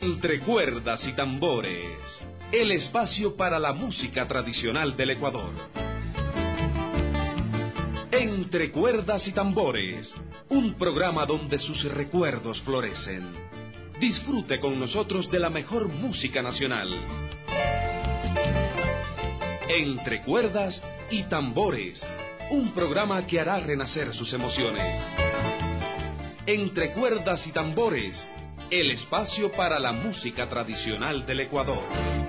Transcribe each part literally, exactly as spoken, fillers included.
Entre cuerdas y tambores, el espacio para la música tradicional del Ecuador. Entre cuerdas y tambores, un programa donde sus recuerdos florecen. Disfrute con nosotros de la mejor música nacional. Entre cuerdas y tambores, un programa que hará renacer sus emociones. Entre cuerdas y tambores, el espacio para la música tradicional del Ecuador.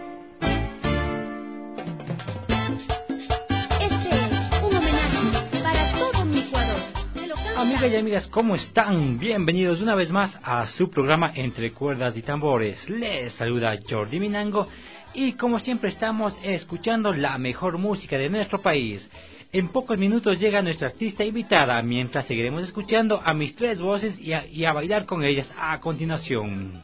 Este es un homenaje para todo mi Ecuador. Amigas y amigas, ¿cómo están? Bienvenidos una vez más a su programa Entre Cuerdas y Tambores. Les saluda Jordi Minango y como siempre estamos escuchando la mejor música de nuestro país. En pocos minutos llega nuestra artista invitada, mientras seguiremos escuchando a mis tres voces y a, y a bailar con ellas a continuación.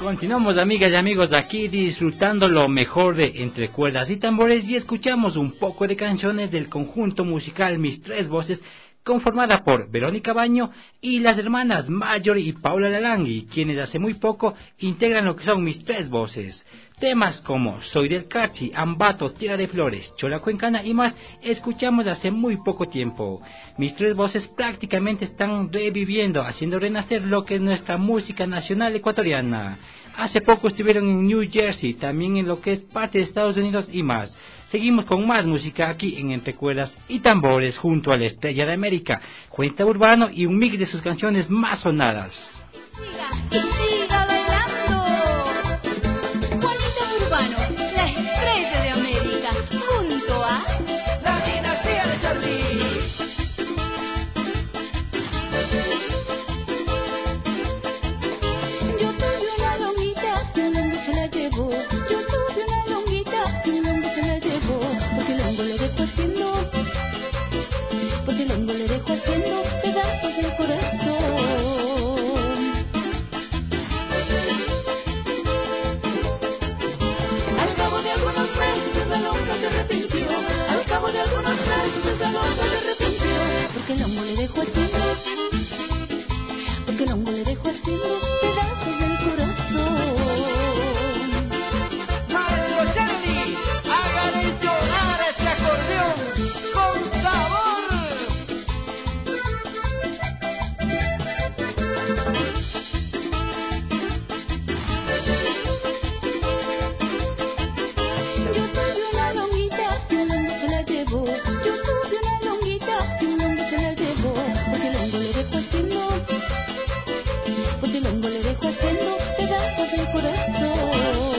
Continuamos, amigas y amigos, aquí disfrutando lo mejor de Entre Cuerdas y Tambores, y escuchamos un poco de canciones del conjunto musical Mis Tres Voces, conformada por Verónica Baño y las hermanas Mayor y Paula Lalangui, quienes hace muy poco integran lo que son Mis Tres Voces. Temas como Soy del Carchi, Ambato, Tierra de Flores, Chola Cuencana y más escuchamos hace muy poco tiempo. Mis Tres Voces prácticamente están reviviendo, haciendo renacer lo que es nuestra música nacional ecuatoriana. Hace poco estuvieron en New Jersey, también en lo que es parte de Estados Unidos y más. Seguimos con más música aquí en Entre Cuerdas y Tambores junto a la Estrella de América, Juanita Urbano y un mix de sus canciones más sonadas. Siga, y siga bailando. Juanita Urbano, la Estrella de América, junto a la dinastía de Charlie. Yo tuve una longuita y un longo se la llevó. Yo tuve una longuita y un longo se la llevó. Porque el hongo le dejó haciendo, porque el hongo le dejó haciendo pedazos del corazón. Al cabo de algunos meses la longa se arrepintió. Al cabo de algunos meses la longa se arrepintió. Porque el hongo le dejó haciendo, porque el hongo le dejó haciendo pedazos del corazón. Mario Charlie, hágale llorar a ese acordeón con sabor. Yo tuve una longuita y un longo se la llevó. Yo tuve una longuita y un longo se la llevó. Porque el hongo le dejó haciendo, porque el hongo le dejó haciendo pedazos del corazón.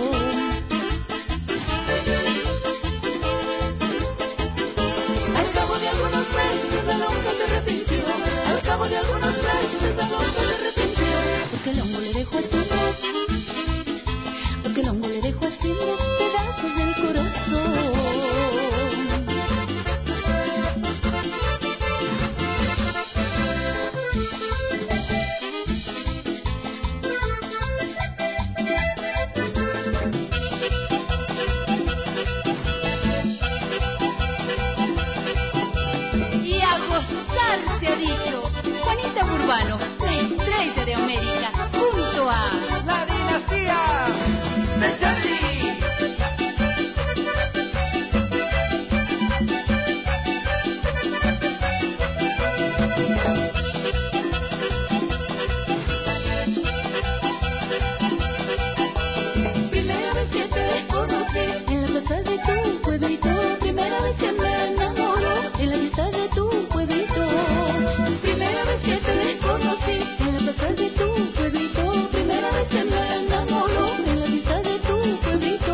Al cabo de algunos meses la longa se arrepintió. Al cabo de algunos meses la longa se arrepintió. Porque el hongo le dejó haciendo, porque el hongo le dejó haciendo pedazos del corazón. Y a gozar se ha dicho. Juanita Urbano, la Estrella de América, junto a La dinastía de Charlie. Primera vez que te conocí en la plaza de tu pueblito. Primera vez que me enamoro en la fiesta de tu pueblito. Primera vez que te conocí en la plaza de tu pueblito. Primera vez que me enamoro en la fiesta de tu pueblito.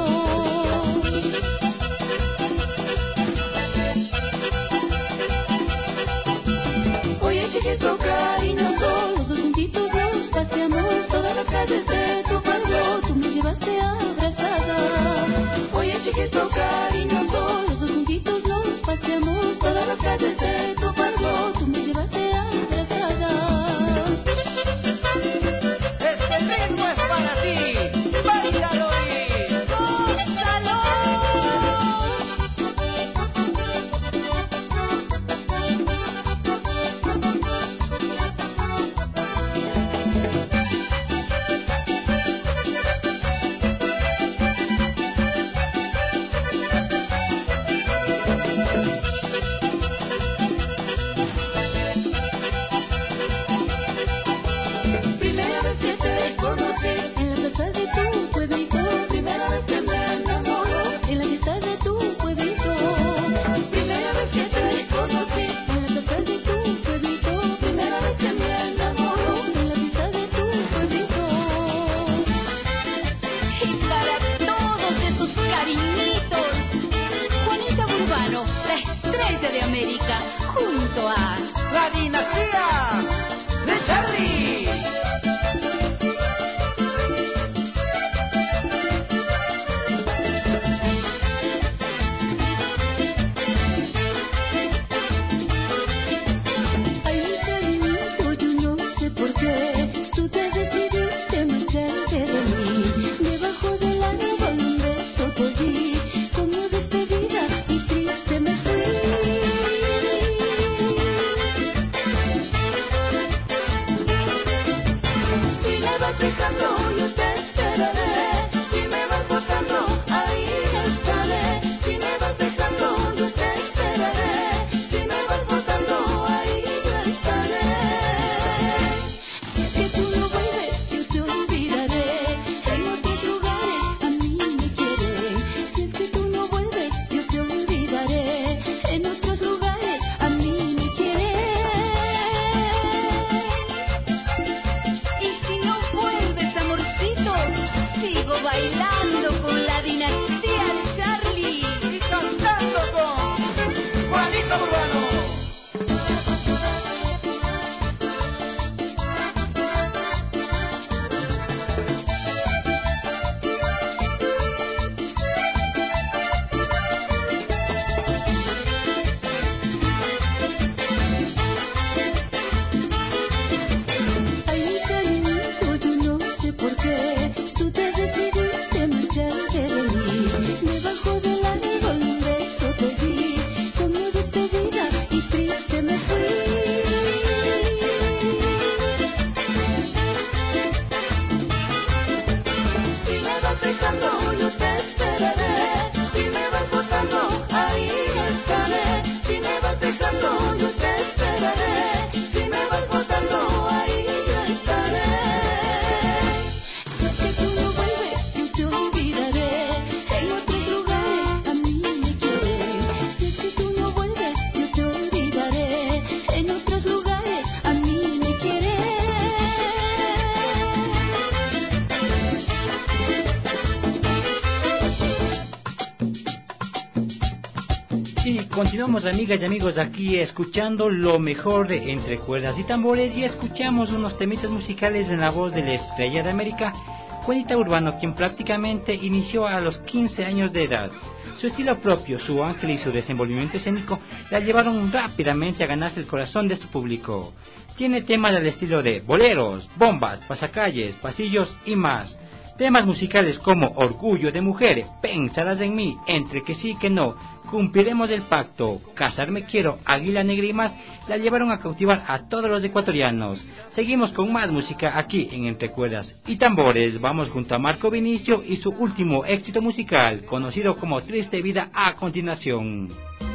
Oye, chiquito cariñoso, los dos juntitos nos paseamos todas las calles de tu pueblo. Tú me llevaste abrazada. Oye, chiquito cariñoso, los dos juntitos nos paseamos todas las calles de tu pueblo. Tú me llevaste abrazada. Este ritmo es para ti. Báilalo y ¡Gózalo! Primera vez que te conocí en la plaza de tu pueblito. Primera vez que me enamoro en la fiesta de tu pueblito. Primera vez que te conocí en la plaza de tu pueblito. Primera vez que me enamoro en la fiesta de tu pueblito. Y para todos esos cariñitos, Juanita Urbano, la Estrella de América, junto a la dinastía de Charlie. Ay, mi cariñito, yo no sé por qué tú te decidiste marcharte de mí. continuamos, amigas y amigos, aquí escuchando lo mejor de Entre Cuerdas y Tambores, y escuchamos unos temitas musicales en la voz de la estrella de América, Juanita Urbano, quien prácticamente inició a los quince años de edad. Su estilo propio, su ángel y su desenvolvimiento escénico la llevaron rápidamente a ganarse el corazón de su público. Tiene temas del estilo de boleros, bombas, pasacalles, pasillos y más. Temas musicales como Orgullo de Mujer, Pensarás en mí, Entre que sí que no, Cumpliremos el pacto, Casarme quiero, Águila negra y más, la llevaron a cautivar a todos los ecuatorianos. Seguimos con más música aquí en Entre Cuerdas y Tambores. Vamos junto a Marco Vinicio y su último éxito musical, conocido como Triste Vida, a continuación.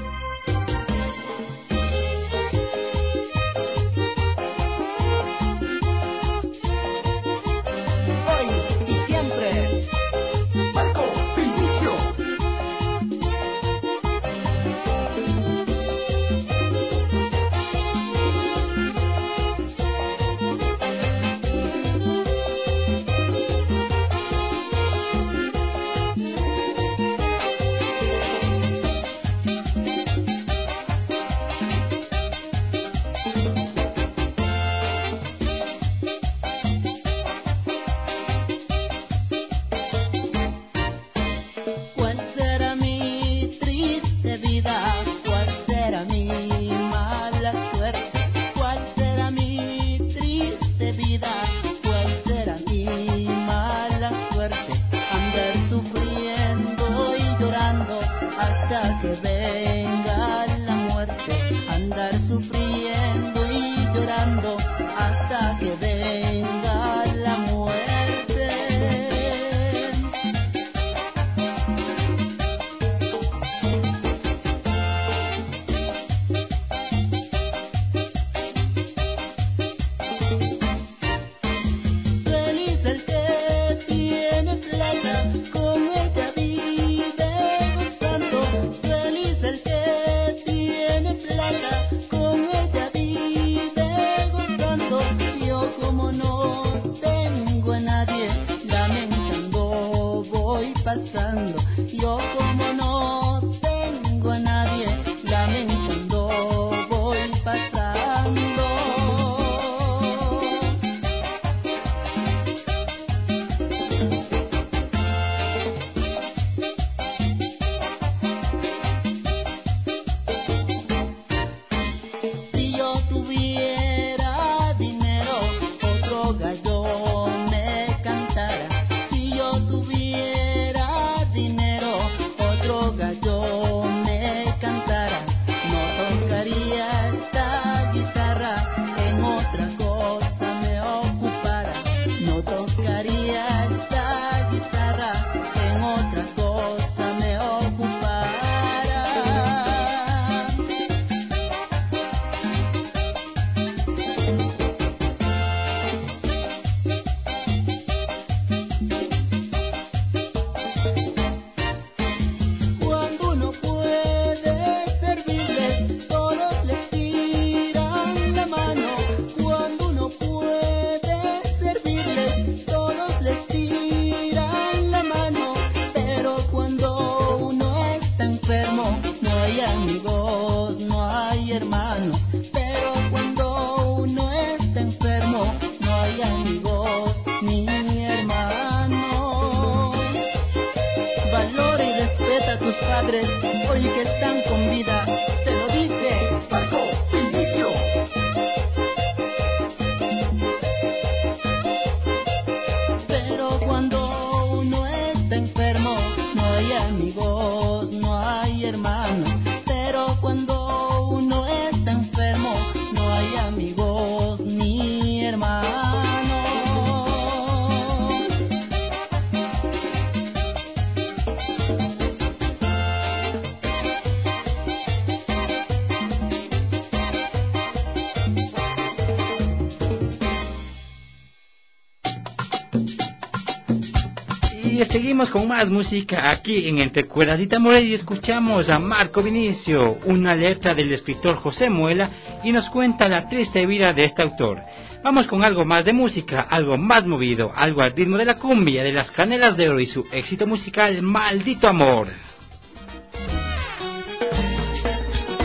Seguimos con más música aquí en Entre Cuerdas y Tambores y escuchamos a Marco Vinicio, una letra del escritor José Muela, y nos cuenta la triste vida de este autor. Vamos con algo más de música, algo más movido, algo al ritmo de la cumbia, de las Canelas de Oro y su éxito musical Maldito Amor.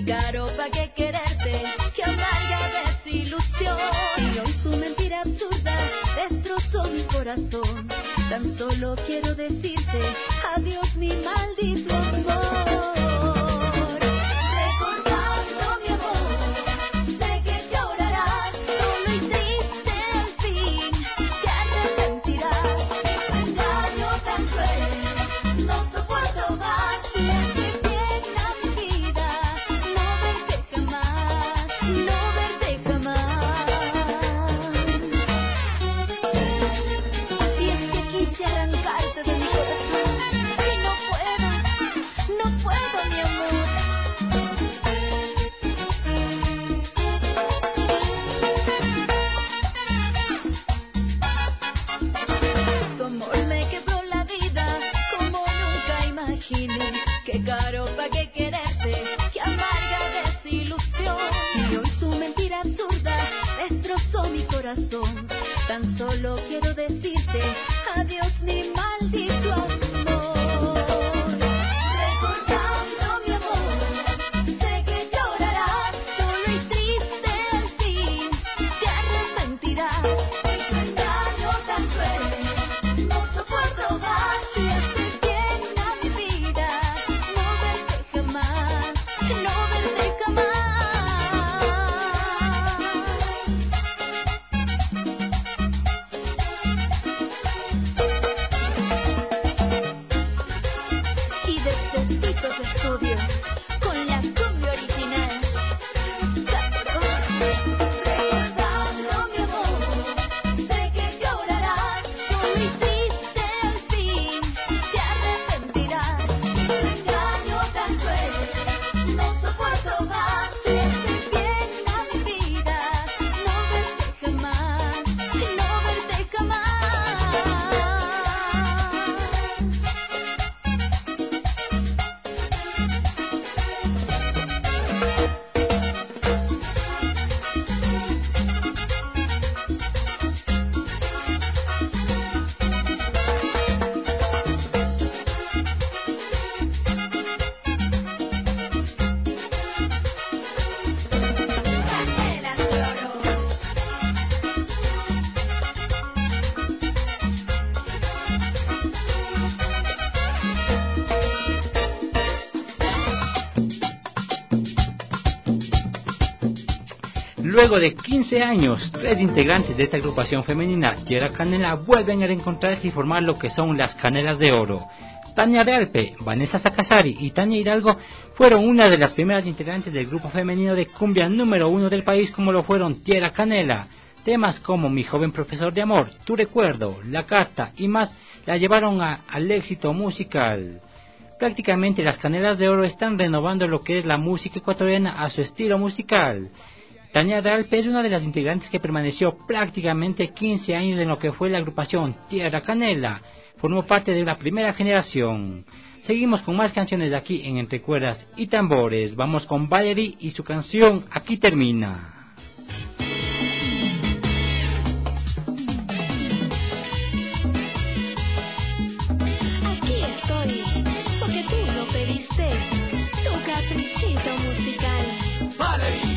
Qué caro pa' qué quererte, qué amarga desilusión. Y hoy tu mentira absurda destrozó mi corazón. Tan solo quiero decirte adiós mi maldito amor. Recordando mi amor, sé que llorarás solo y triste al fin. Te arrepentirás, tu engaño tan cruel, no soporto más. Le hace bien a mi vida no verte jamás, no verte jamás. Y es que quise arrancarte de mi corazón y no puedo, no puedo mi amor. Tu amor me quebró la vida como nunca imaginé. Qué caro pa' qué quererte, qué amarga desilusión. Y hoy tu mentira absurda destrozó mi corazón. Tan solo quiero decirte adiós mi maldito amor. Recordando mi amor, sé que llorarás solo y triste al fin. Te arrepentirás, tu engaño tan cruel, no soporto más. Le hace bien a mi vida no verte jamás, no verte jamás. Y de Cestitos Estudios, con la cumbia original. Recordando mi amor, sé que llorarás solo y triste al fin. Te arrepentirás, tu engaño tan cruel, no soporto más. Le hace bien a mi vida no verte jamás, no verte jamás. Canelas de oro. Luego de quince años, tres integrantes de esta agrupación femenina, Tierra Canela, vuelven a reencontrarse y formar lo que son las Canelas de Oro. Tania Realpe, Vanessa Sacasari y Tania Hidalgo fueron una de las primeras integrantes del grupo femenino de cumbia número uno del país, como lo fueron Tierra Canela. Temas como Mi joven profesor de amor, Tu recuerdo, La carta y más la llevaron a- al éxito musical. Prácticamente las Canelas de Oro están renovando lo que es la música ecuatoriana a su estilo musical. Tania Realpe es una de las integrantes que permaneció prácticamente quince años en lo que fue la agrupación Tierra Canela. Formó parte de la primera generación. Seguimos con más canciones de aquí en Entre Cuerdas y Tambores. Vamos con Valerie y su canción Aquí termina. Aquí estoy, porque tú lo pediste, tu caprichito musical. Valerie.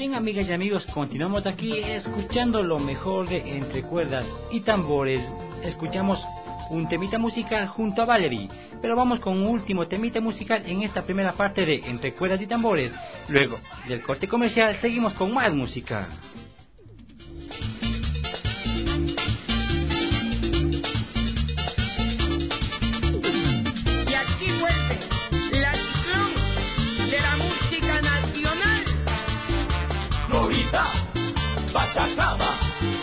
Bien, amigas y amigos, continuamos aquí escuchando lo mejor de Entre Cuerdas y Tambores. Escuchamos un temita musical junto a Valerie, pero vamos con un último temita musical en esta primera parte de Entre Cuerdas y Tambores. Luego del corte comercial seguimos con más música. Y aquí vuelve la ciclón de la música nacional. Florida, Pachacama.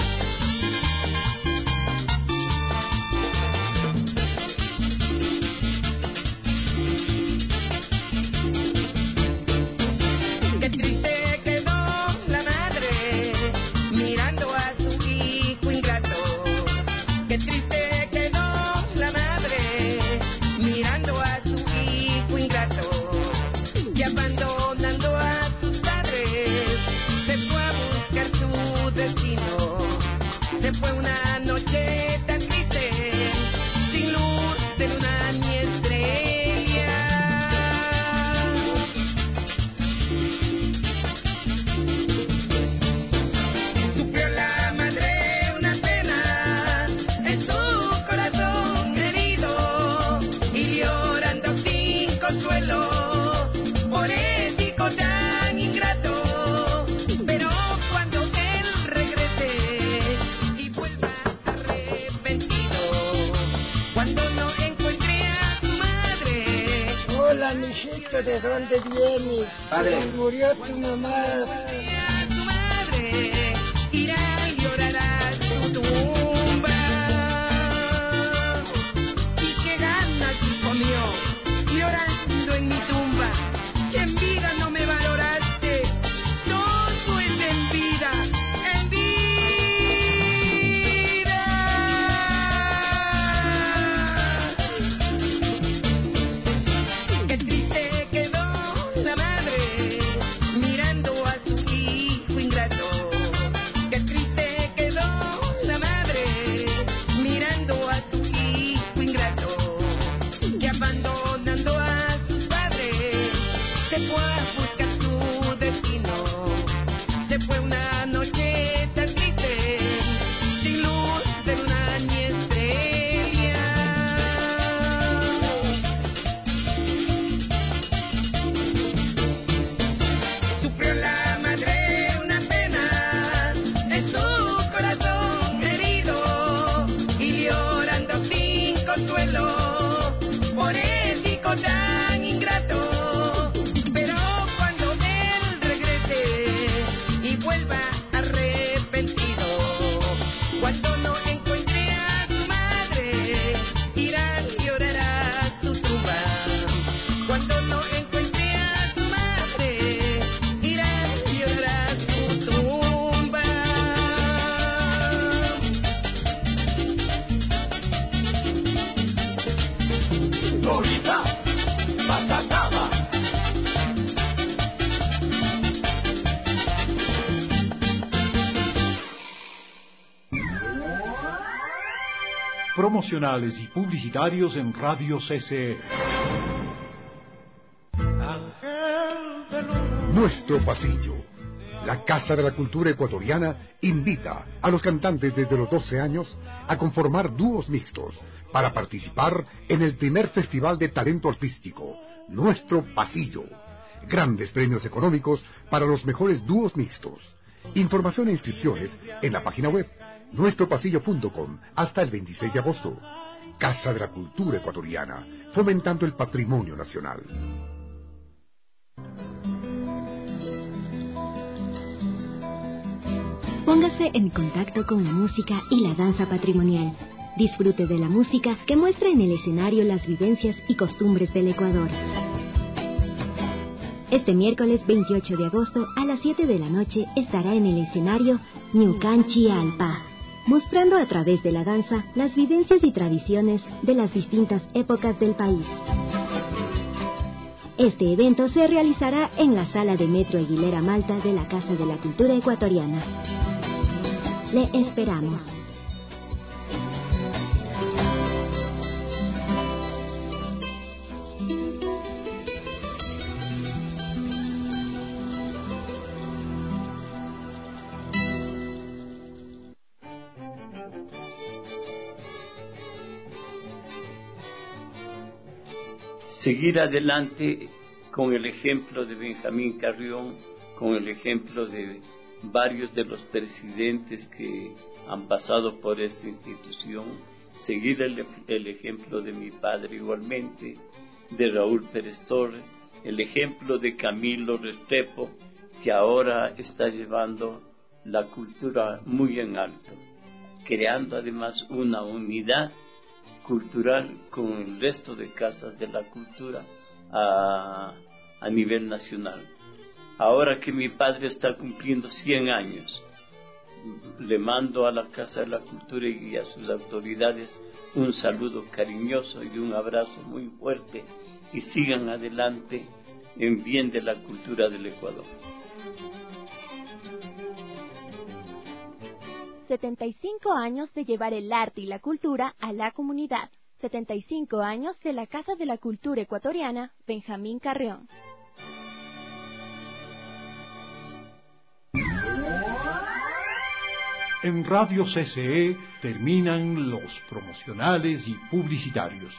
Qué triste quedó la madre mirando a su hijo ingrato. Qué triste quedó la madre mirando a su hijo ingrato. Y abandonando a sus padres se fue a buscar su destino. Se fue una noche tan triste, sin luz de luna ni estrella. Sufrió la madre una pena en su corazón herido y llorando sin consuelo por ese hijo tan ingrato. Pero cuando él regrese y vuelva arrepentido, cuando no encuentre a su madre, Hola, mijito, ¿de dónde vienes? Padre. Murió tu mamá. a su madre, irá y llorará a su tumba. Y qué ganas, hijo mío, llorando en mi tumba, que en vida no me valoraste. Todo es en vida, en vida. Qué triste quedó la madre mirando a su hijo ingrato. Qué triste quedó la madre mirando a su hijo ingrato. Que abandonando a sus padres se fue a buscar su destino. Se fue una noche tan triste, sin luz de luna ni estrella. Sufrió la madre una pena en su corazón herido y llorando sin consuelo por ese hijo tan ingrato. Pero cuando él regrese y vuelva arrepentido, cuando no encuentre a su madre, irá y llorará a su tumba. Cuando no encuentre a su madre, irá y llorará a su tumba. Florida, Pachacama. Promocionales y publicitarios en Radio C C E. Nuestro Pasillo. La Casa de la Cultura Ecuatoriana invita a los cantantes desde los doce años a conformar dúos mixtos para participar en el primer Festival de Talento Artístico, Nuestro Pasillo. Grandes premios económicos para los mejores dúos mixtos. Información e inscripciones en la página web nuestro pasillo punto com hasta el veintiséis de agosto. Casa de la Cultura Ecuatoriana, fomentando el patrimonio nacional. Póngase en contacto con la música y la danza patrimonial. Disfrute de la música que muestra en el escenario las vivencias y costumbres del Ecuador. Este miércoles veintiocho de agosto a las siete de la noche estará en el escenario Ñucanchi Alpa, mostrando a través de la danza las vivencias y tradiciones de las distintas épocas del país. Este evento se realizará en la sala de Metro Aguilera Malta de la Casa de la Cultura Ecuatoriana. Le esperamos. seguir adelante con el ejemplo de Benjamín Carrión, con el ejemplo de varios de los presidentes que han pasado por esta institución, seguir el, el ejemplo de mi padre igualmente, de Raúl Pérez Torres, el ejemplo de Camilo Restrepo, que ahora está llevando la cultura muy en alto, creando además una unidad cultural con el resto de casas de la cultura a, a nivel nacional. Ahora que mi padre está cumpliendo cien años, le mando a la Casa de la Cultura y a sus autoridades un saludo cariñoso y un abrazo muy fuerte, y sigan adelante en bien de la cultura del Ecuador. setenta y cinco años de llevar el arte y la cultura a la comunidad. setenta y cinco años de la Casa de la Cultura Ecuatoriana, Benjamín Carrión. En Radio C C E terminan los promocionales y publicitarios.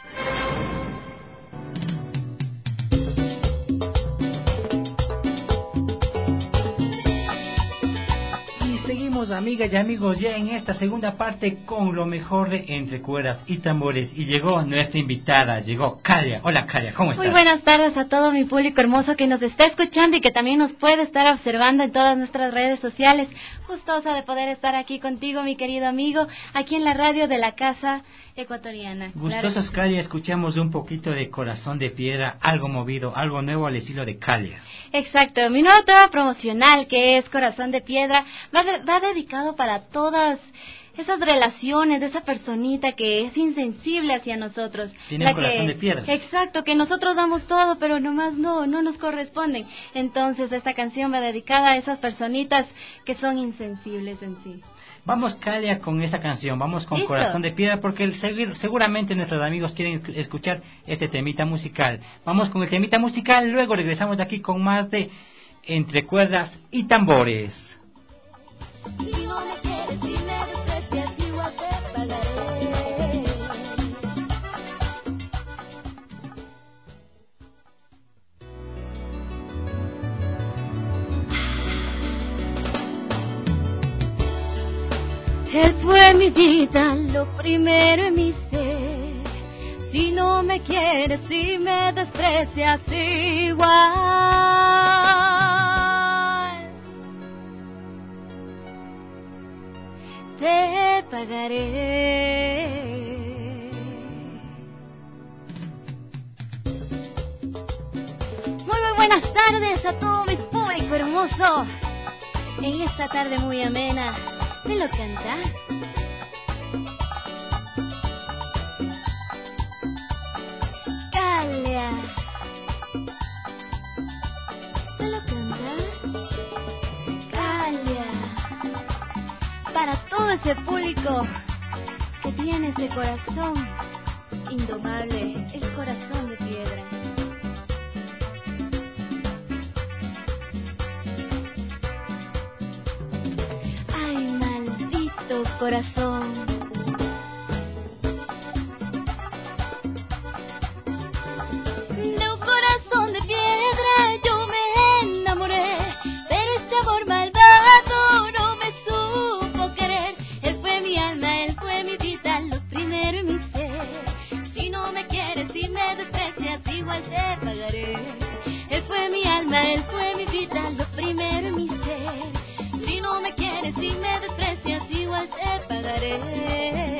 Seguimos, amigas y amigos, ya en esta segunda parte con lo mejor de Entre Cuerdas y Tambores, y llegó nuestra invitada, llegó Calia. Hola Calia, ¿cómo estás? Muy buenas tardes a todo mi público hermoso que nos está escuchando y que también nos puede estar observando en todas nuestras redes sociales. Gustosa de poder estar aquí contigo, mi querido amigo, aquí en la radio de la Casa Ecuatoriana. Gustosos, Claro. Calia, escuchamos un poquito de Corazón de Piedra, algo movido, algo nuevo al estilo de Calia. Exacto, mi nuevo tema promocional, que es Corazón de Piedra, va, de, va dedicado para todas esas relaciones de esa personita que es insensible hacia nosotros. Tiene la un corazón que, de piedra. Exacto, que nosotros damos todo, pero nomás no, no nos corresponden. Entonces esta canción va dedicada a esas personitas que son insensibles en sí. Vamos, Calia, con esta canción, vamos con ¿Listo? Corazón de Piedra, porque el, seguramente nuestros amigos quieren escuchar este temita musical. Vamos con el temita musical, luego regresamos de aquí con más de Entre Cuerdas y Tambores. Si no me quieres, si me desprecias, igual te pagaré. Él fue mi vida, lo primero en mi ser. Si no me quieres, si me desprecias igual, te pagaré. Muy muy buenas tardes a todo mi público hermoso. En esta tarde muy amena, ¿me lo cantas? Calia, ¿me lo cantas? Calia, para todo ese público que tiene ese corazón indomable, el corazón de piedra. Ay, maldito corazón. De un corazón de piedra yo me enamoré, pero este amor malvado no me supo querer. Él fue mi alma, él fue mi vida, lo primero en mi ser. Si no me quieres, si me desprecias, igual te pagaré. Él fue mi alma, él fue mi vida, lo primero en mi ser. Si no me quieres, si me desprecias, igual te pagaré.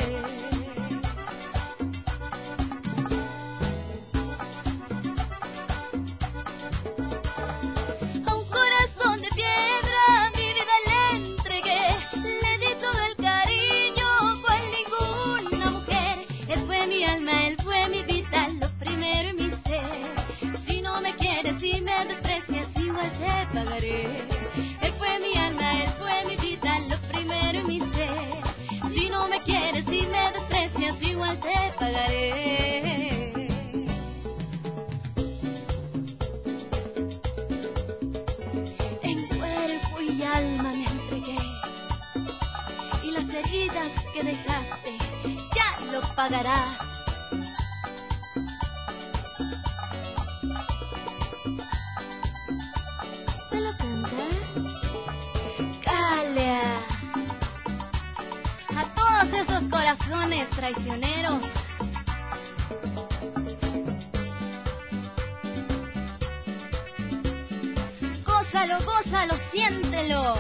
A un corazón de piedra mi vida le entregué, le di todo el cariño cual ninguna mujer. Él fue mi alma, él fue mi vida, lo primero en mi ser. Si no me quieres, si me desprecias, igual te pagaré. Él fue mi alma, él fue mi vida, lo primero en mi ser. Si no me quieres, si me desprecias, igual te pagaré. En cuerpo y alma me entregué, y las heridas que dejaste ya lo pagarás. todos esos corazones traicioneros. Gózalo, gózalo, siéntelo.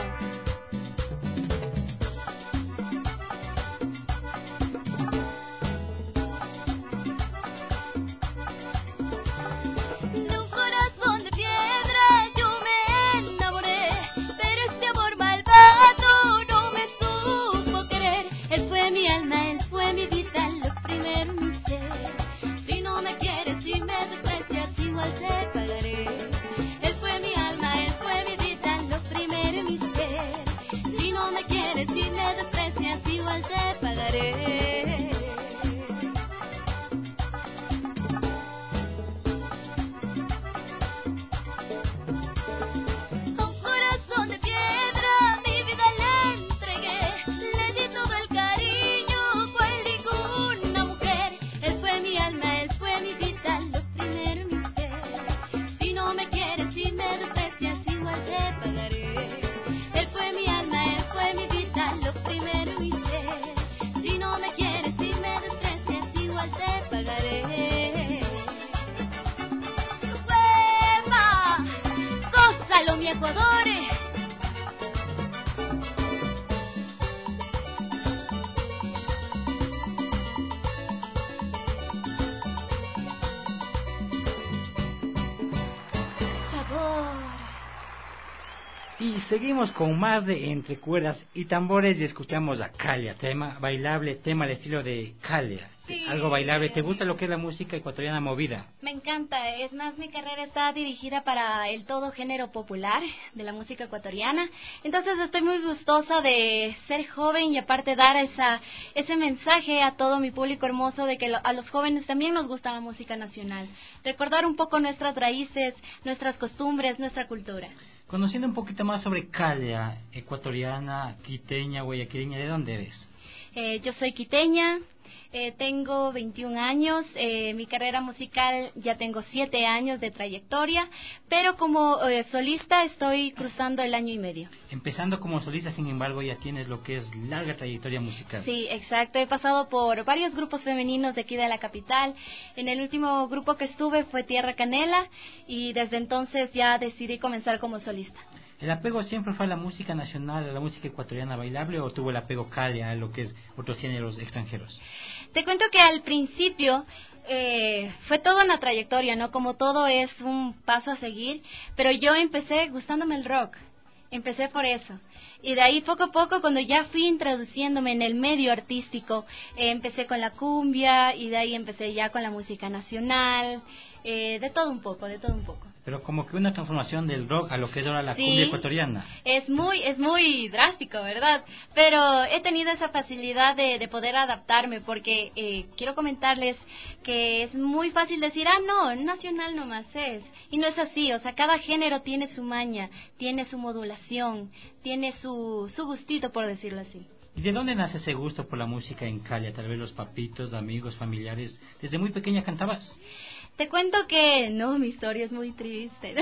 Y seguimos con más de Entre Cuerdas y Tambores y escuchamos a Calia, tema bailable, tema al estilo de Calia. Sí, algo bailable. ¿Te gusta lo que es la música ecuatoriana movida? Me encanta, es más, mi carrera está dirigida para el todo género popular de la música ecuatoriana, entonces estoy muy gustosa de ser joven y aparte dar esa ese mensaje a todo mi público hermoso de que lo, a los jóvenes también nos gusta la música nacional, recordar un poco nuestras raíces, nuestras costumbres, nuestra cultura. Conociendo un poquito más sobre Calia, ecuatoriana, quiteña, guayaquileña, ¿de dónde eres? Eh, yo soy quiteña. Eh, tengo veintiún años, eh, mi carrera musical ya tengo siete años de trayectoria, pero como eh, solista estoy cruzando el año y medio. Empezando como solista, sin embargo, ya tienes lo que es larga trayectoria musical. Sí, exacto, he pasado por varios grupos femeninos de aquí de la capital. En el último grupo que estuve fue Tierra Canela y desde entonces ya decidí comenzar como solista. ¿El apego siempre fue a la música nacional, a la música ecuatoriana bailable, o tuvo el apego Calia a lo que es otros géneros extranjeros? Te cuento que al principio eh, fue toda una trayectoria, ¿no? Como todo es un paso a seguir, pero yo empecé gustándome el rock, empecé por eso. Y de ahí poco a poco, cuando ya fui introduciéndome en el medio artístico, eh, empecé con la cumbia y de ahí empecé ya con la música nacional, eh, de todo un poco, de todo un poco. Pero como que una transformación del rock a lo que es ahora la sí, cumbia ecuatoriana. Es muy, es muy drástico, ¿verdad? Pero he tenido esa facilidad de, de poder adaptarme porque eh, quiero comentarles que es muy fácil decir, ah, no, nacional nomás es. Y no es así, o sea, cada género tiene su maña, tiene su modulación, tiene su, su gustito, por decirlo así. ¿Y de dónde nace ese gusto por la música en Calia? Tal vez los papitos, amigos, familiares. ¿Desde muy pequeña cantabas? Te cuento que no, mi historia es muy triste.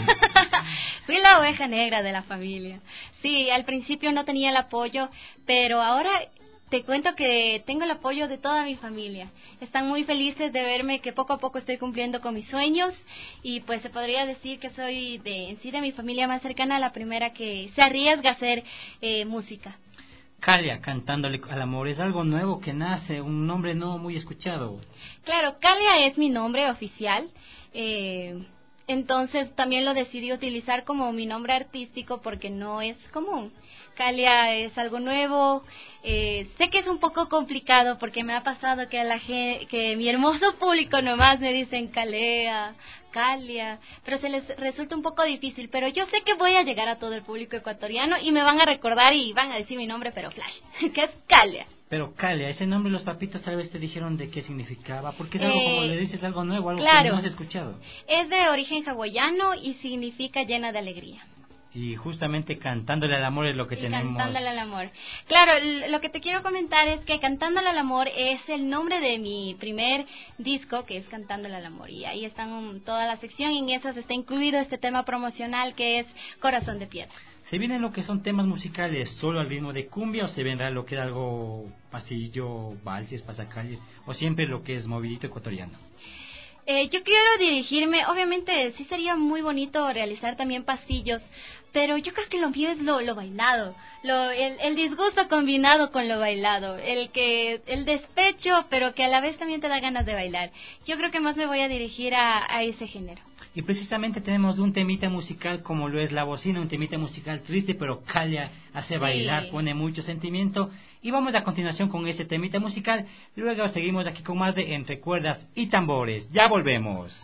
Fui la oveja negra de la familia. Sí, al principio no tenía el apoyo, pero ahora te cuento que tengo el apoyo de toda mi familia. Están muy felices de verme que poco a poco estoy cumpliendo con mis sueños y pues se podría decir que soy de en sí de mi familia más cercana, la primera que se arriesga a hacer eh, música. Calia, cantándole al amor, es algo nuevo que nace, un nombre no muy escuchado. Claro, Calia es mi nombre oficial, eh, entonces también lo decidí utilizar como mi nombre artístico porque no es común. Calia es algo nuevo, eh, sé que es un poco complicado porque me ha pasado que, la gente, que mi hermoso público nomás me dicen Calea, Calia, pero se les resulta un poco difícil, pero yo sé que voy a llegar a todo el público ecuatoriano y me van a recordar y van a decir mi nombre, pero flash, que es Calia. Pero Calia, ese nombre los papitos tal vez te dijeron de qué significaba, porque es algo eh, como le dices, algo nuevo, algo claro, que no has escuchado. Es de origen hawaiano y significa llena de alegría. Y justamente Cantándole al Amor es lo que y tenemos. Cantándole al Amor. Claro, lo que te quiero comentar es que Cantándole al Amor es el nombre de mi primer disco, que es Cantándole al Amor. Y ahí están um, toda la sección y en esas está incluido este tema promocional que es Corazón de Piedra. ¿Se vienen lo que son temas musicales solo al ritmo de cumbia o se vendrá lo que es algo pasillo, valses, pasacalles o siempre lo que es movidito ecuatoriano? Eh, yo quiero dirigirme, obviamente sí sería muy bonito realizar también pasillos, pero yo creo que lo mío es lo, lo bailado, lo, el, el disgusto combinado con lo bailado, el que el despecho, pero que a la vez también te da ganas de bailar. Yo creo que más me voy a dirigir a, a ese género. Y precisamente tenemos un temita musical como lo es La Bocina, un temita musical triste, pero Calia hace Sí. bailar, pone mucho sentimiento. Y vamos a continuación con ese temita musical. Luego seguimos aquí con más de Entre Cuerdas y Tambores. Ya volvemos.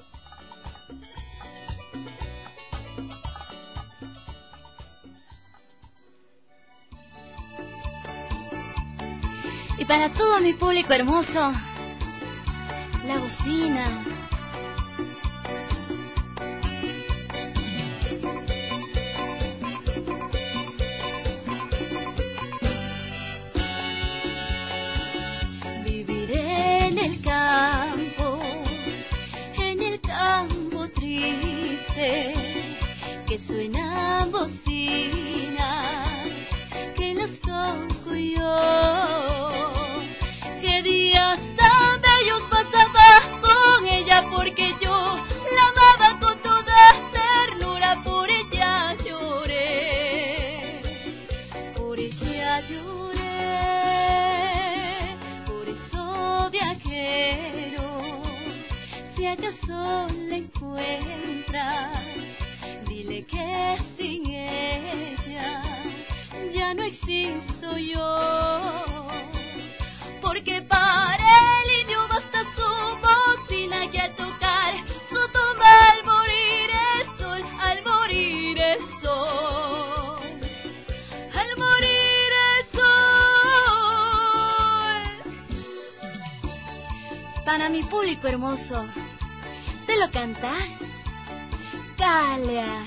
Y para todo mi público hermoso, La Bocina. Viviré en el campo, en el campo triste, que suenan bocinas, que los toco yo. Qué días tan bellos pasaba con ella, porque yo la amaba con toda ternura, por ella lloré, por ella lloré, por eso viajero, si acaso la encuentras, dile que sin ella ya no existo yo. Porque para el indio basta su bocina, que al tocar su tumba al morir el sol, al morir el sol, al morir el sol. Para mi público hermoso, te lo canta Calia.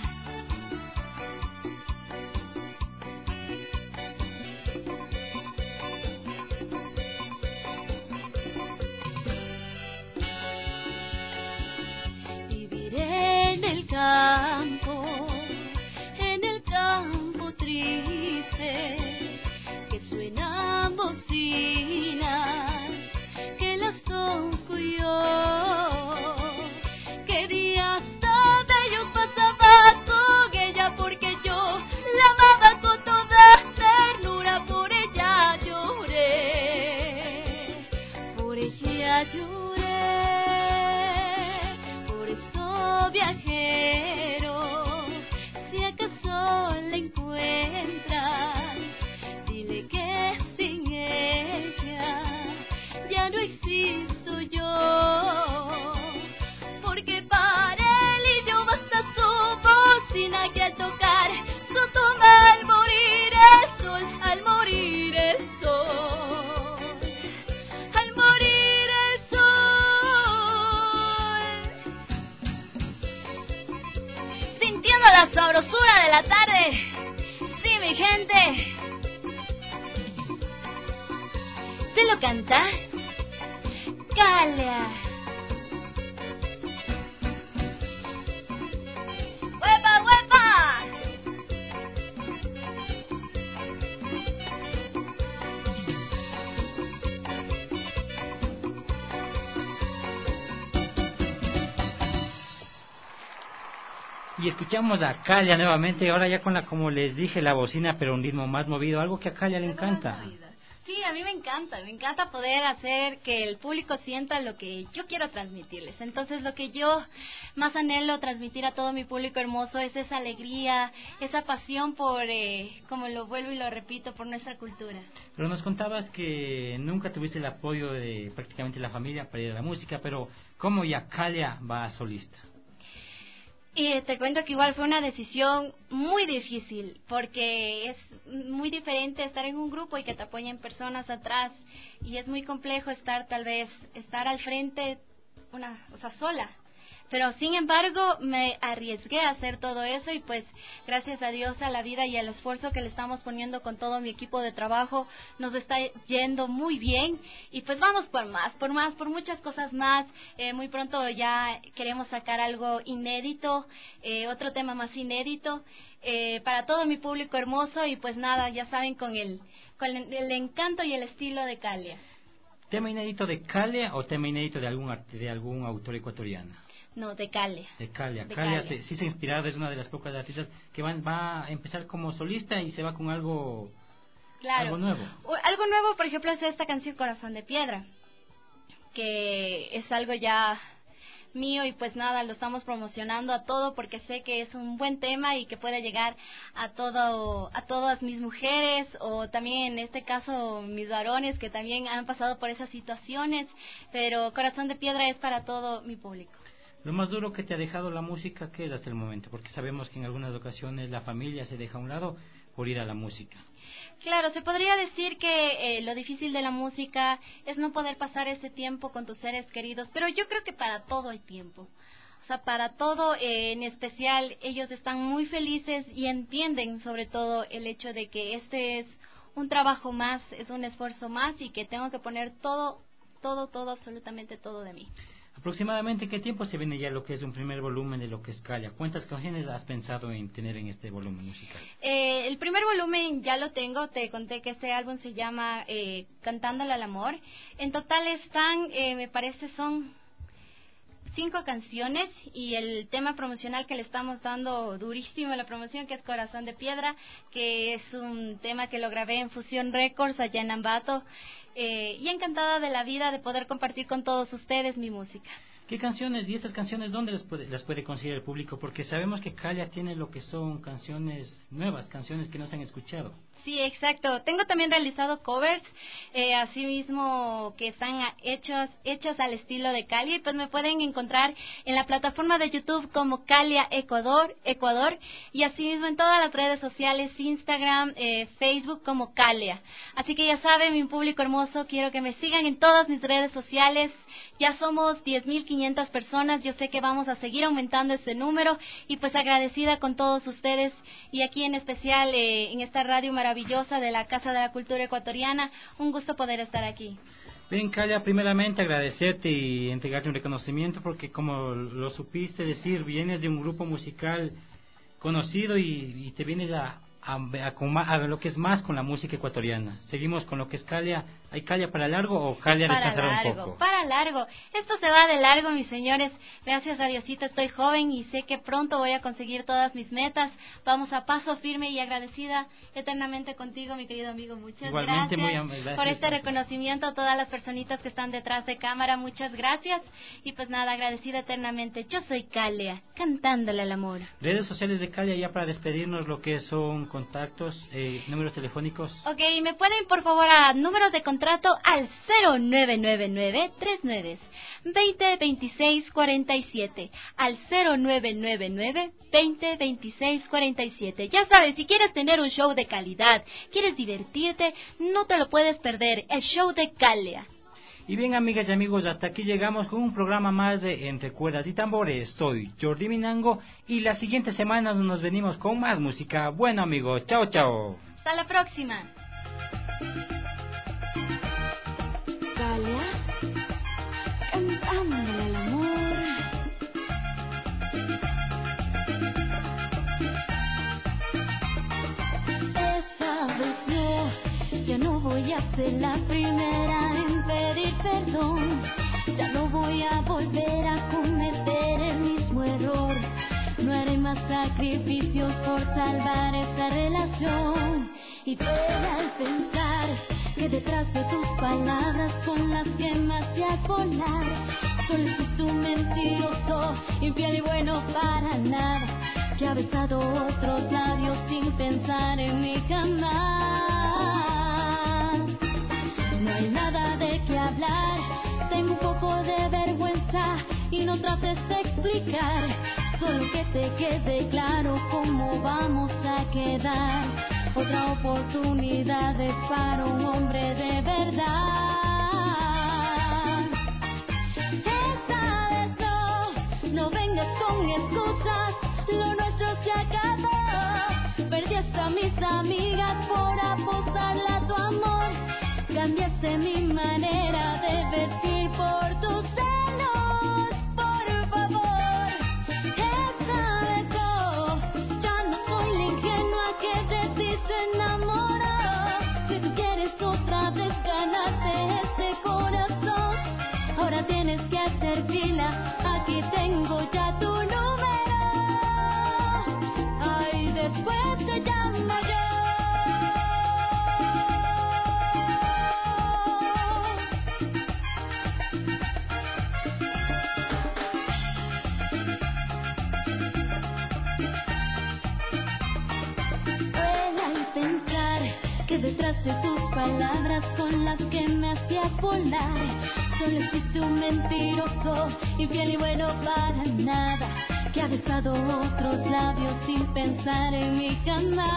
Campo, en el campo triste, que suenan bocinas, que las toco yo. Qué días tan bellos pasaba con ella, porque yo la amaba con toda ternura, por ella lloré, por ella lloré, por eso viajero, si acaso la encuentras, dile que sin ella ya no existo yo. Porque para el indio basta su bocina, que al tocar su tumba al morir el sol, al morir el sol, al morir el sol. Sintiendo la sabrosura de la tarde, sí, mi gente, te lo canta Calia. ¡Huepa, huepa! Y escuchamos a Calia nuevamente, ahora ya con la, como les dije, La Bocina, pero un ritmo más movido, algo que a Calia le encanta. Sí, a mí me encanta, me encanta poder hacer que el público sienta lo que yo quiero transmitirles. Entonces, lo que yo más anhelo transmitir a todo mi público hermoso es esa alegría, esa pasión por, eh, como lo vuelvo y lo repito, por nuestra cultura. Pero nos contabas que nunca tuviste el apoyo de prácticamente la familia para ir a la música, pero ¿cómo ya Calia va solista? Y te cuento que igual fue una decisión muy difícil, porque es muy diferente estar en un grupo y que te apoyen personas atrás, y es muy complejo estar tal vez, estar al frente, una, o sea, sola. Pero sin embargo me arriesgué a hacer todo eso y pues gracias a Dios, a la vida y al esfuerzo que le estamos poniendo con todo mi equipo de trabajo, nos está yendo muy bien y pues vamos por más, por más, por muchas cosas más. Eh, muy pronto ya queremos sacar algo inédito, eh, otro tema más inédito eh, para todo mi público hermoso y pues nada, ya saben, con el, con el, el encanto y el estilo de Calia. ¿Tema inédito de Calia o tema inédito de algún, de algún autor ecuatoriano? No, de Calia. De Calia. De Calia, Calia. Se, sí se ha inspirado, es una de las pocas artistas que van, va a empezar como solista y se va con algo, claro. algo nuevo. Algo nuevo, por ejemplo, es esta canción Corazón de Piedra, que es algo ya mío y pues nada, lo estamos promocionando a todo porque sé que es un buen tema y que puede llegar a todo a todas mis mujeres o también en este caso mis varones que también han pasado por esas situaciones, pero Corazón de Piedra es para todo mi público. Lo más duro que te ha dejado la música, ¿qué es hasta el momento? Porque sabemos que en algunas ocasiones la familia se deja a un lado por ir a la música. Claro, se podría decir que eh, lo difícil de la música es no poder pasar ese tiempo con tus seres queridos, pero yo creo que para todo hay tiempo. O sea, para todo, eh, en especial, ellos están muy felices y entienden sobre todo el hecho de que este es un trabajo más, es un esfuerzo más y que tengo que poner todo, todo, todo, absolutamente todo de mí. ¿Aproximadamente qué tiempo se viene ya lo que es un primer volumen de lo que es Calia? ¿Cuántas canciones has pensado en tener en este volumen musical? Eh, el primer volumen ya lo tengo, te conté que este álbum se llama eh, Cantándole al Amor. En total están, eh, me parece, son cinco canciones y el tema promocional que le estamos dando durísimo a la promoción, que es Corazón de Piedra, que es un tema que lo grabé en Fusión Records allá en Ambato. Eh, y encantada de la vida de poder compartir con todos ustedes mi música. ¿Qué canciones y estas canciones dónde las puede, las puede conseguir el público? Porque sabemos que Calia tiene lo que son canciones nuevas, canciones que no se han escuchado. Sí, exacto. Tengo también realizado covers, eh, así mismo que están hechos, hechas al estilo de Calia, y pues me pueden encontrar en la plataforma de YouTube como Calia Ecuador, Ecuador, y así mismo en todas las redes sociales, Instagram, eh, Facebook como Calia. Así que ya saben, mi público hermoso, quiero que me sigan en todas mis redes sociales. Ya somos diez mil quinientas personas, yo sé que vamos a seguir aumentando ese número y pues agradecida con todos ustedes y aquí en especial eh, en esta radio maravillosa de la Casa de la Cultura Ecuatoriana, un gusto poder estar aquí. Bien, Calia, primeramente agradecerte y entregarte un reconocimiento porque como lo supiste decir, vienes de un grupo musical conocido y, y te vienes a, a, a, a lo que es más con la música ecuatoriana. Seguimos con lo que es Calia. ¿Hay Calia para largo o Calia para descansará largo, un poco? Para largo. Esto se va de largo, mis señores. Gracias a Diosito estoy joven y sé que pronto voy a conseguir todas mis metas. Vamos a paso firme y agradecida eternamente contigo, mi querido amigo. Muchas Igualmente, gracias, muy gracias por este por reconocimiento a todas las personitas que están detrás de cámara. Muchas gracias. Y pues nada, agradecida eternamente. Yo soy Calia, cantándole al amor. Redes sociales de Calia, ya para despedirnos, lo que son contactos, eh, números telefónicos. Ok, me pueden por favor a números de contrato al cero nueve nueve nueve tres nueve veinte veintiséis cuarenta y siete, al cero nueve nueve nueve veinte veintiséis cuarenta y siete. Ya sabes, si quieres tener un show de calidad, quieres divertirte, no te lo puedes perder, el show de Calia. Y bien, amigas y amigos, hasta aquí llegamos con un programa más de Entre Cuerdas y Tambores. Soy Jordi Minango y la siguiente semana nos venimos con más música. Bueno, amigos, chao, chao. Hasta la próxima. Calia, cantándole al amor. Esta vez yo, yo no voy a ser la primera en pedir perdón. Ya no voy a volver a cometer el mismo error. No haré más sacrificios por salvar esta relación. Y pena al pensar que detrás de tus palabras son las que me hacías volar. Solo fuiste un mentiroso, infiel y bueno para nada, que ha besado otros labios sin pensar en mí jamás. No hay nada de qué hablar, tengo un poco de vergüenza y no trates de explicar. Solo que te quede claro cómo vamos a quedar. Otra oportunidad de para un hombre de verdad. Esta vez no, no ve mis amigas por apostarle a tu amor. Cambiaste mi manera de vestir por tus celos, por favor. Esta vez yo ya no soy la ingenua que de ti se enamoró. Si tú quieres otra vez ganarte este corazón, ahora tienes que hacer fila, aquí tengo ya tu número. Ay, después te llamo yo. Que detrás de tus palabras con las que me hacías volar, solo existe un mentiroso, infiel y bueno para nada, que ha besado otros labios sin pensar en mí jamás.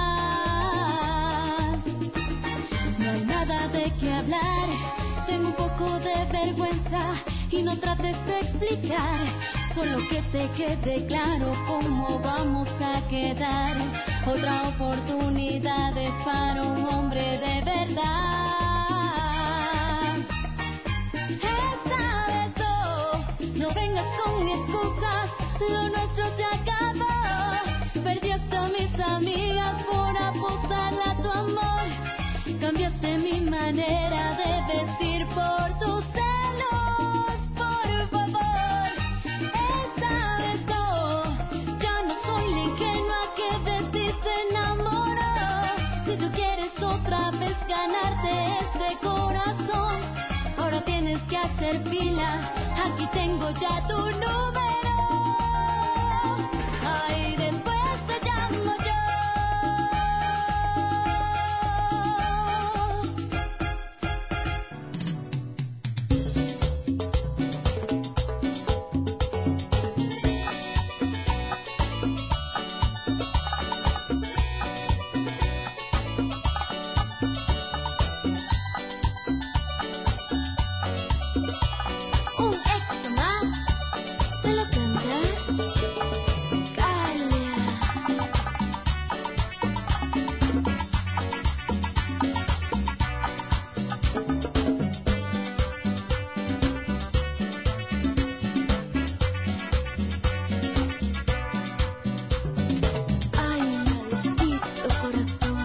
No hay nada de qué hablar, tengo un poco de vergüenza y no trates de explicar, solo que te quede claro cómo vamos a quedar. Otra oportunidad es para un hombre de verdad. Esta vez oh, no vengas con excusas, lo nuestro se acabó. Perdí hasta mis amigas por apostarle a tu amor. Cambiaste mi manera de vestir por tus celos, por favor. Esta vez oh, ya no soy la ingenua que de ti se enamoró. Si tú quieres otra vez ganarte este corazón, ahora tienes que hacer fila, aquí tengo ya tu número. Ay, después te llamo yo. Un éxito más, ¿te lo cantas? Calia. Ay, maldito corazón.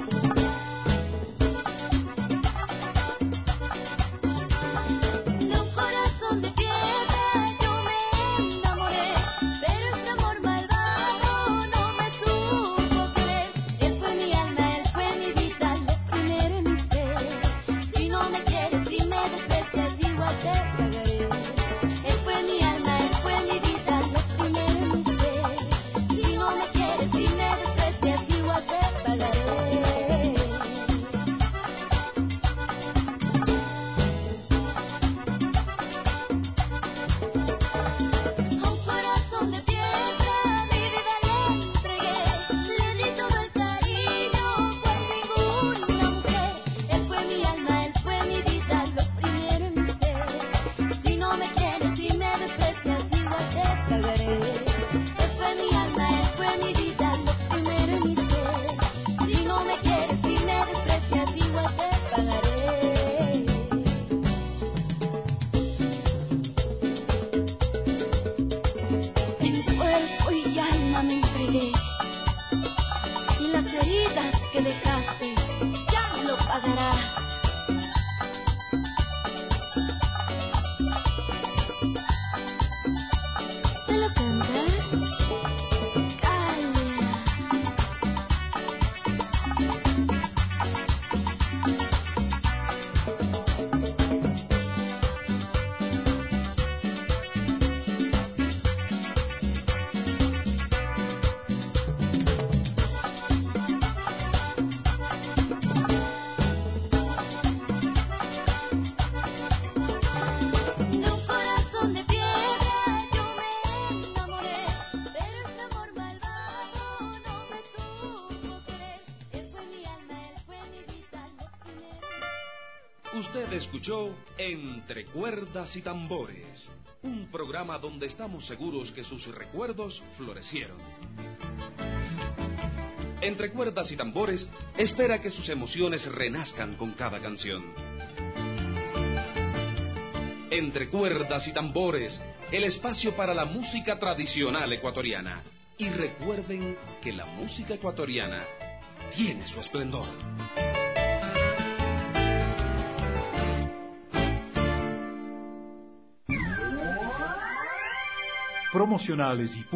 De un corazón de piedra yo me enamoré, pero este amor malvado no me supo querer. Él fue mi alma, él fue mi vida, lo primero en mi ser. Si no me quieres, si me desprecias, igual te pagaré. Él fue mi alma, él fue mi vida, lo primero en mi ser. Si no me quieres, si me desprecias, igual te pagaré. A un corazón de piedra mi vida le entregué, le di todo el cariño por ninguna mujer. Él fue mi alma, él fue mi vida, lo primero en mi ser. Si no me quieres, si me desprecias, igual te pagaré. Él fue mi alma, él fue mi vida, lo primero en mi ser. Si no me quieres, si me desprecias, igual te pagaré. En cuerpo y alma me entregué, y las heridas que dejaste ya lo pagarás. ¿Te lo cantas? Calia. De un corazón de piedra yo me enamoré, pero este amor malvado no me supo querer. Él fue mi alma, él fue mi vida, lo primero. Usted escuchó Entre Cuerdas y Tambores, un programa donde estamos seguros que sus recuerdos florecieron. Entre Cuerdas y Tambores espera que sus emociones renazcan con cada canción. Entre Cuerdas y Tambores, el espacio para la música tradicional ecuatoriana. Y recuerden que la música ecuatoriana tiene su esplendor. Promocionales y